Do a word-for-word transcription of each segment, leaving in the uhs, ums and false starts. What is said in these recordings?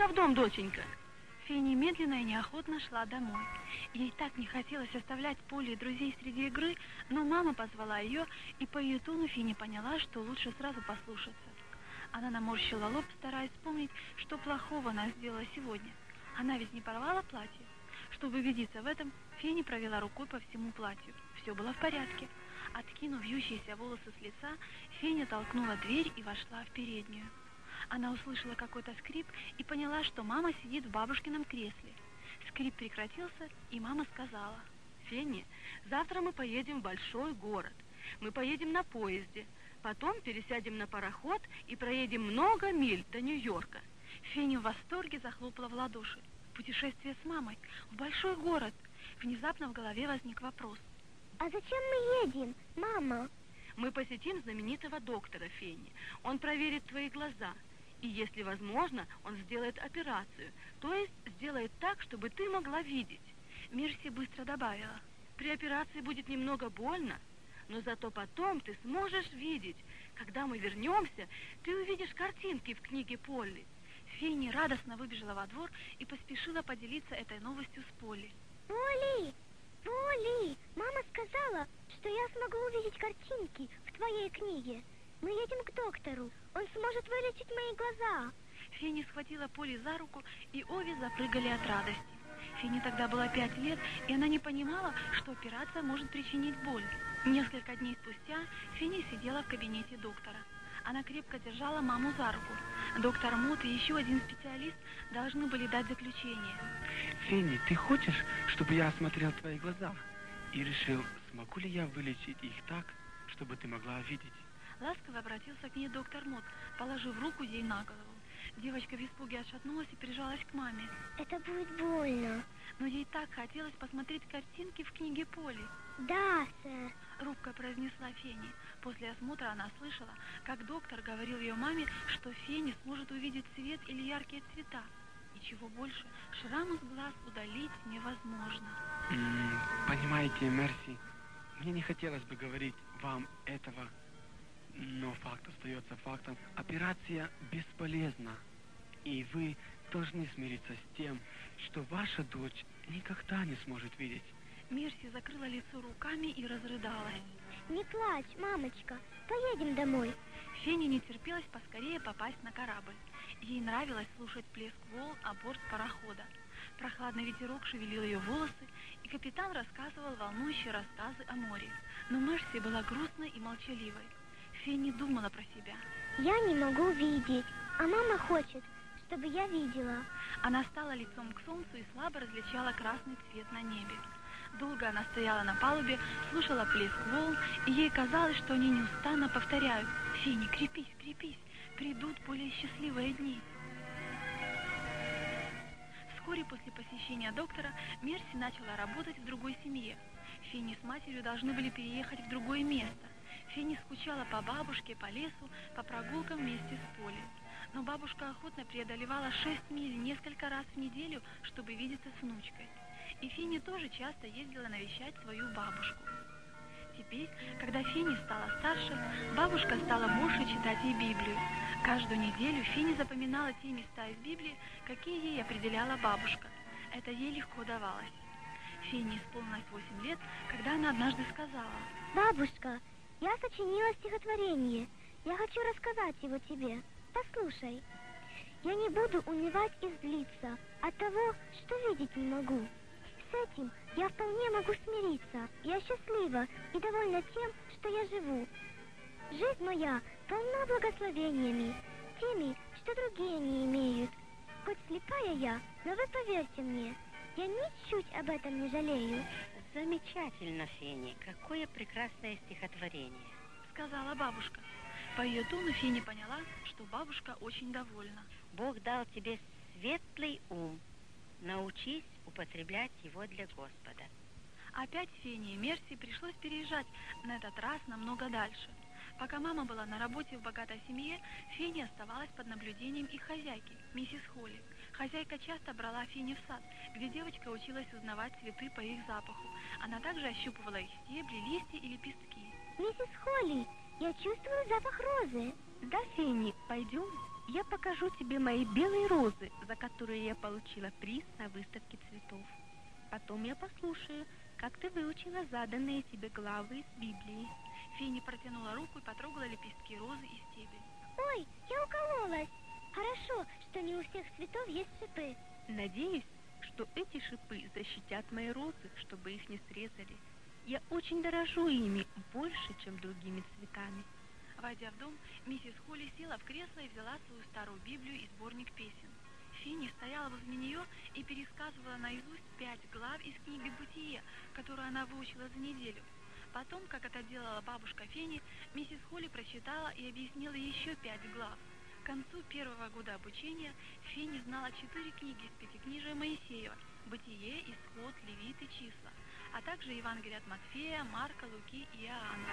меня в дом, доченька. Феня медленно и неохотно шла домой. Ей так не хотелось оставлять Полли и друзей среди игры, но мама позвала ее, и по ее тону Феня поняла, что лучше сразу послушаться. Она наморщила лоб, стараясь вспомнить, что плохого она сделала сегодня. Она ведь не порвала платье. Чтобы убедиться в этом, Феня провела рукой по всему платью. Все было в порядке. Откинув вьющиеся волосы с лица, Феня толкнула дверь и вошла в переднюю. Она услышала какой-то скрип и поняла, что мама сидит в бабушкином кресле. Скрип прекратился, и мама сказала: Фенни, завтра мы поедем в большой город. Мы поедем на поезде, потом пересядем на пароход и проедем много миль до Нью-Йорка. Фенни в восторге захлопала в ладоши. Путешествие с мамой в большой город. Внезапно в голове возник вопрос: а зачем мы едем, мама? Мы посетим знаменитого доктора, Фенни. Он проверит твои глаза. И, если возможно, он сделает операцию, то есть сделает так, чтобы ты могла видеть. Мерси быстро добавила: при операции будет немного больно, но зато потом ты сможешь видеть. Когда мы вернемся, ты увидишь картинки в книге Полли. Фенни радостно выбежала во двор и поспешила поделиться этой новостью с Полли. Полли, Полли, мама сказала, что я смогу увидеть картинки в твоей книге. Мы едем к доктору. Он сможет вылечить мои глаза. Фенни схватила Полли за руку, и обе запрыгали от радости. Фенни тогда было пять лет, и она не понимала, что операция может причинить боль. Несколько дней спустя Фенни сидела в кабинете доктора. Она крепко держала маму за руку. Доктор Мот и еще один специалист должны были дать заключение. Фенни, ты хочешь, чтобы я осмотрел твои глаза и решил, смогу ли я вылечить их так, чтобы ты могла видеть? Ласково обратился к ней доктор Мот, положив руку ей на голову. Девочка в испуге отшатнулась и прижалась к маме. Это будет больно. Но ей так хотелось посмотреть картинки в книге Полли. Да, сэр. Робко произнесла Фенни. После осмотра она слышала, как доктор говорил ее маме, что Фенни сможет увидеть свет или яркие цвета. И чего больше, шрам из глаз удалить невозможно. М-м, понимаете, Мерси, мне не хотелось бы говорить вам этого, но факт остается фактом. Операция бесполезна. И вы должны смириться с тем, что ваша дочь никогда не сможет видеть. Мерси закрыла лицо руками и разрыдалась. Не плачь, мамочка, поедем домой. Фенни не терпелось поскорее попасть на корабль. Ей нравилось слушать плеск волн о борт парохода. Прохладный ветерок шевелил ее волосы, и капитан рассказывал волнующие рассказы о море. Но Мерси была грустной и молчаливой. Фенни думала про себя. Я не могу видеть, а мама хочет, чтобы я видела. Она стала лицом к солнцу и слабо различала красный цвет на небе. Долго она стояла на палубе, слушала плеск волн, и ей казалось, что они неустанно повторяют: «Фенни, крепись, крепись, придут более счастливые дни». Вскоре после посещения доктора Мерси начала работать в другой семье. Фенни с матерью должны были переехать в другое место. Фенни скучала по бабушке, по лесу, по прогулкам вместе с Полли. Но бабушка охотно преодолевала шесть миль несколько раз в неделю, чтобы видеться с внучкой. И Фенни тоже часто ездила навещать свою бабушку. Теперь, когда Фенни стала старше, бабушка стала больше читать ей Библию. Каждую неделю Фенни запоминала те места из Библии, какие ей определяла бабушка. Это ей легко давалось. Фенни исполнилось восемь лет, когда она однажды сказала: «Бабушка, я сочинила стихотворение. Я хочу рассказать его тебе. Послушай. Я не буду унывать и злиться от того, что видеть не могу. С этим я вполне могу смириться. Я счастлива и довольна тем, что я живу. Жизнь моя полна благословениями, теми, что другие не имеют. Хоть слепая я, но вы поверьте мне, я ничуть об этом не жалею». Замечательно, Фенни, какое прекрасное стихотворение, сказала бабушка. По ее тону Фенни поняла, что бабушка очень довольна. Бог дал тебе светлый ум. Научись употреблять его для Господа. Опять Фенни и Мерси пришлось переезжать, на этот раз намного дальше. Пока мама была на работе в богатой семье, Фенни оставалась под наблюдением их хозяйки, миссис Холли. Хозяйка часто брала Фенни в сад, где девочка училась узнавать цветы по их запаху. Она также ощупывала их стебли, листья и лепестки. «Миссис Холли, я чувствую запах розы». «Да, Фенни, пойдем». Я покажу тебе мои белые розы, за которые я получила приз на выставке цветов. Потом я послушаю, как ты выучила заданные тебе главы из Библии. Фенни протянула руку и потрогала лепестки розы и стебель. Ой, я укололась. Хорошо, что не у всех цветов есть шипы. Надеюсь, что эти шипы защитят мои розы, чтобы их не срезали. Я очень дорожу ими больше, чем другими цветами. Войдя в дом, миссис Холли села в кресло и взяла свою старую Библию и сборник песен. Фенни стояла возле нее и пересказывала наизусть пять глав из книги «Бытие», которую она выучила за неделю. Потом, как это делала бабушка Фенни, миссис Холли прочитала и объяснила еще пять глав. К концу первого года обучения Фенни знала четыре книги из пятикнижия Моисеева: «Бытие», «Исход», «Левит» и «Числа», а также Евангелие от Матфея, Марка, Луки и Иоанна.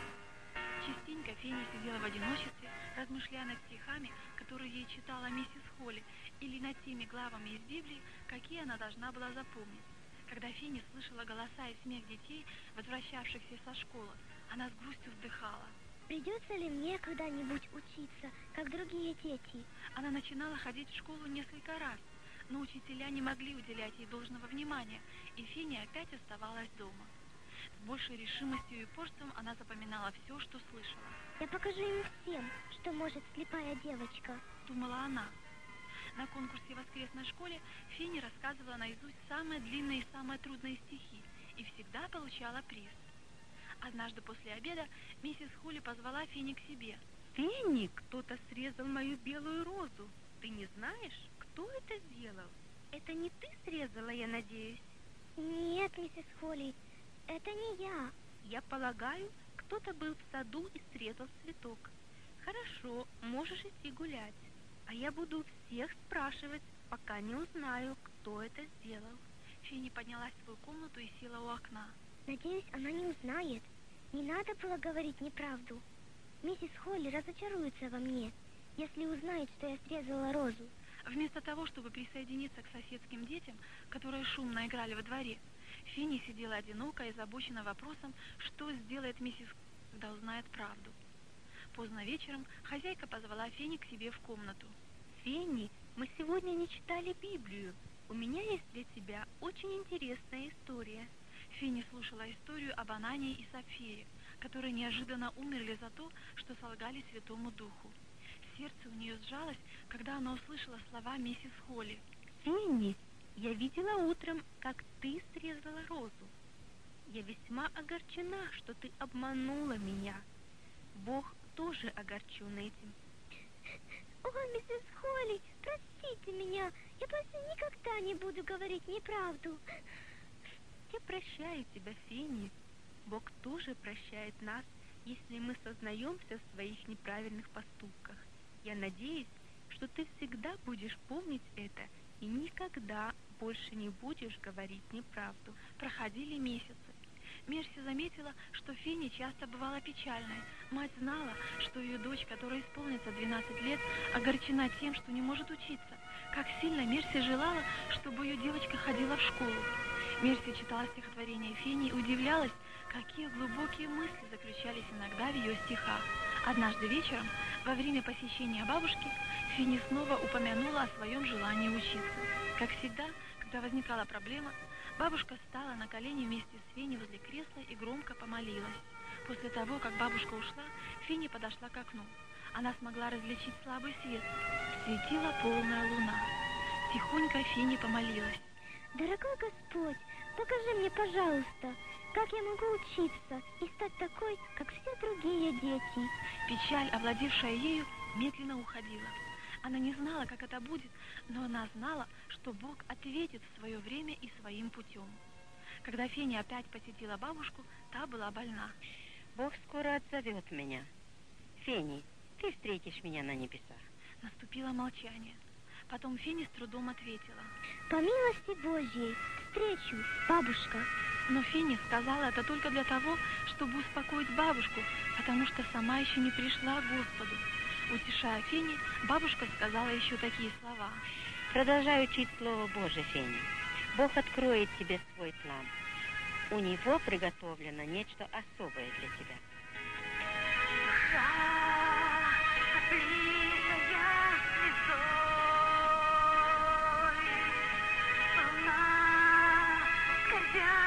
Частенько Фенни сидела в одиночестве, размышляя над стихами, которые ей читала миссис Холли, или над теми главами из Библии, какие она должна была запомнить. Когда Фенни слышала голоса и смех детей, возвращавшихся со школы, она с грустью вздыхала. Придется ли мне когда-нибудь учиться, как другие дети? Она начинала ходить в школу несколько раз, но учителя не могли уделять ей должного внимания, и Фенни опять оставалась дома. С большей решимостью и упорством она запоминала все, что слышала. Я покажу им всем, что может слепая девочка, думала она. На конкурсе в воскресной школе Фенни рассказывала наизусть самые длинные и самые трудные стихи и всегда получала приз. Однажды после обеда миссис Холли позвала Фенни к себе. Фенни, кто-то срезал мою белую розу. Ты не знаешь, кто это сделал? Это не ты срезала, я надеюсь? Нет, миссис Холли, это не я. Я полагаю, кто-то был в саду и срезал цветок. Хорошо, можешь идти гулять. А я буду всех спрашивать, пока не узнаю, кто это сделал. Фенни поднялась в свою комнату и села у окна. Надеюсь, она не узнает. Не надо было говорить неправду. Миссис Холли разочаруется во мне, если узнает, что я срезала розу. Вместо того, чтобы присоединиться к соседским детям, которые шумно играли во дворе, Фенни сидела одиноко и озабочена вопросом, что сделает миссис Холли, когда узнает правду. Поздно вечером хозяйка позвала Фенни к себе в комнату. Фенни, мы сегодня не читали Библию. У меня есть для тебя очень интересная история. Фенни слушала историю об Анании и Сапфире, которые неожиданно умерли за то, что солгали Святому Духу. Сердце у нее сжалось, когда она услышала слова миссис Холли. Фенни, я видела утром, как ты срезала розу. Я весьма огорчена, что ты обманула меня. Бог тоже огорчен этим. О, миссис Холли, простите меня. Я больше никогда не буду говорить неправду. Я прощаю тебя, Фенни. Бог тоже прощает нас, если мы сознаемся в своих неправильных поступках. Я надеюсь, что ты всегда будешь помнить это и никогда больше не будешь говорить неправду. Проходили месяцы. Мерси заметила, что Фенни часто бывала печальной. Мать знала, что ее дочь, которой исполнится двенадцать лет, огорчена тем, что не может учиться. Как сильно Мерси желала, чтобы ее девочка ходила в школу. Мерси читала стихотворение Фенни и удивлялась, какие глубокие мысли заключались иногда в ее стихах. Однажды вечером, во время посещения бабушки, Фенни снова упомянула о своем желании учиться. Как всегда, когда возникала проблема, бабушка встала на колени вместе с Фенни возле кресла и громко помолилась. После того, как бабушка ушла, Фенни подошла к окну. Она смогла различить слабый свет. Светила полная луна. Тихонько Фенни помолилась. Дорогой Господь, покажи мне, пожалуйста, как я могу учиться и стать такой, как все другие дети. Печаль, овладевшая ею, медленно уходила. Она не знала, как это будет, но она знала, что Бог ответит в свое время и своим путем. Когда Фенни опять посетила бабушку, та была больна. Бог скоро отзовет меня. Фенни, ты встретишь меня на небесах. Наступило молчание. Потом Фенни с трудом ответила. По милости Божьей, встречу, бабушка. Но Фенни сказала это только для того, чтобы успокоить бабушку, потому что сама еще не пришла к Господу. Утешая Фенни, бабушка сказала еще такие слова. Продолжай учить Слово Божие, Фенни. Бог откроет тебе свой план. У Него приготовлено нечто особое для тебя. Душа, близкая, волна, скользя